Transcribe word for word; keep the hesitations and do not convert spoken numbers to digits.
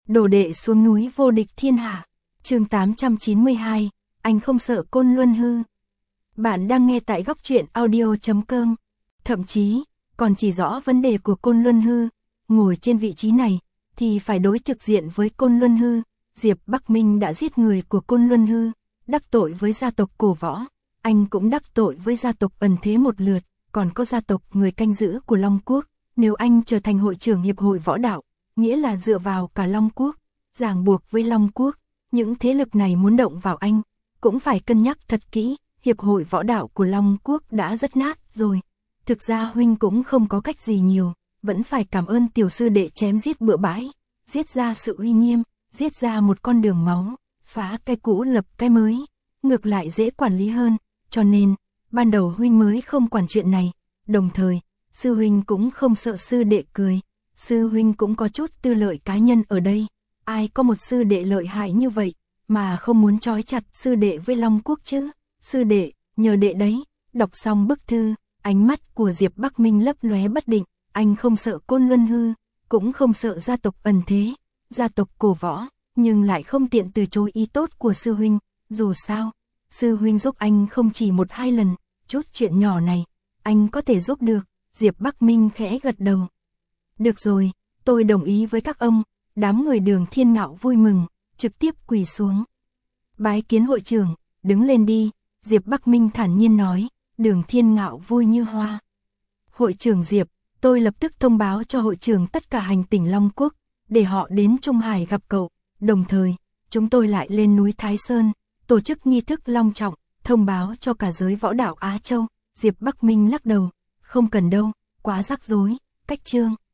Đồ đệ xuống núi vô địch thiên hạ. Chương tám trăm chín mươi hai, anh không sợ Côn Luân hư. Bạn đang nghe tại góc truyện audio chấm com. Thậm chí, còn chỉ rõ vấn đề của Côn Luân hư, ngồi trên vị trí này thì phải đối trực diện với Côn Luân hư. Diệp Bắc Minh đã giết người của Côn Luân hư, đắc tội với gia tộc Cổ Võ, anh cũng đắc tội với gia tộc Ẩn Thế một lượt, còn có gia tộc người canh giữ của Long Quốc. Nếu anh trở thành hội trưởng hiệp hội võ đạo, nghĩa là dựa vào cả Long Quốc, ràng buộc với Long Quốc, những thế lực này muốn động vào anh, cũng phải cân nhắc thật kỹ. Hiệp hội võ đạo của Long Quốc đã rất nát rồi, thực ra huynh cũng không có cách gì nhiều, vẫn phải cảm ơn tiểu sư đệ chém giết bừa bãi, giết ra sự uy nghiêm, giết ra một con đường máu, phá cái cũ lập cái mới, ngược lại dễ quản lý hơn, cho nên, ban đầu huynh mới không quản chuyện này, đồng thời, sư huynh cũng không sợ sư đệ cười, sư huynh cũng có chút tư lợi cá nhân ở đây, ai có một sư đệ lợi hại như vậy, mà không muốn trói chặt sư đệ với Long Quốc chứ, sư đệ, nhờ đệ đấy. Đọc xong bức thư, ánh mắt của Diệp Bắc Minh lấp lóe bất định, anh không sợ Côn Luân hư, cũng không sợ gia tộc Ẩn Thế, gia tộc Cổ Võ, nhưng lại không tiện từ chối ý tốt của sư huynh, dù sao, sư huynh giúp anh không chỉ một hai lần, chút chuyện nhỏ này, anh có thể giúp được. Diệp Bắc Minh khẽ gật đầu. Được rồi, tôi đồng ý với các ông. Đám người Đường Thiên Ngạo vui mừng, trực tiếp quỳ xuống. Bái kiến hội trưởng, đứng lên đi, Diệp Bắc Minh thản nhiên nói. Đường Thiên Ngạo vui như hoa. Hội trưởng Diệp, tôi lập tức thông báo cho hội trưởng tất cả hành tỉnh Long Quốc, để họ đến Trung Hải gặp cậu. Đồng thời, chúng tôi lại lên núi Thái Sơn, tổ chức nghi thức long trọng, thông báo cho cả giới võ đạo Á Châu. Diệp Bắc Minh lắc đầu. Không cần đâu, quá rắc rối, cách chương.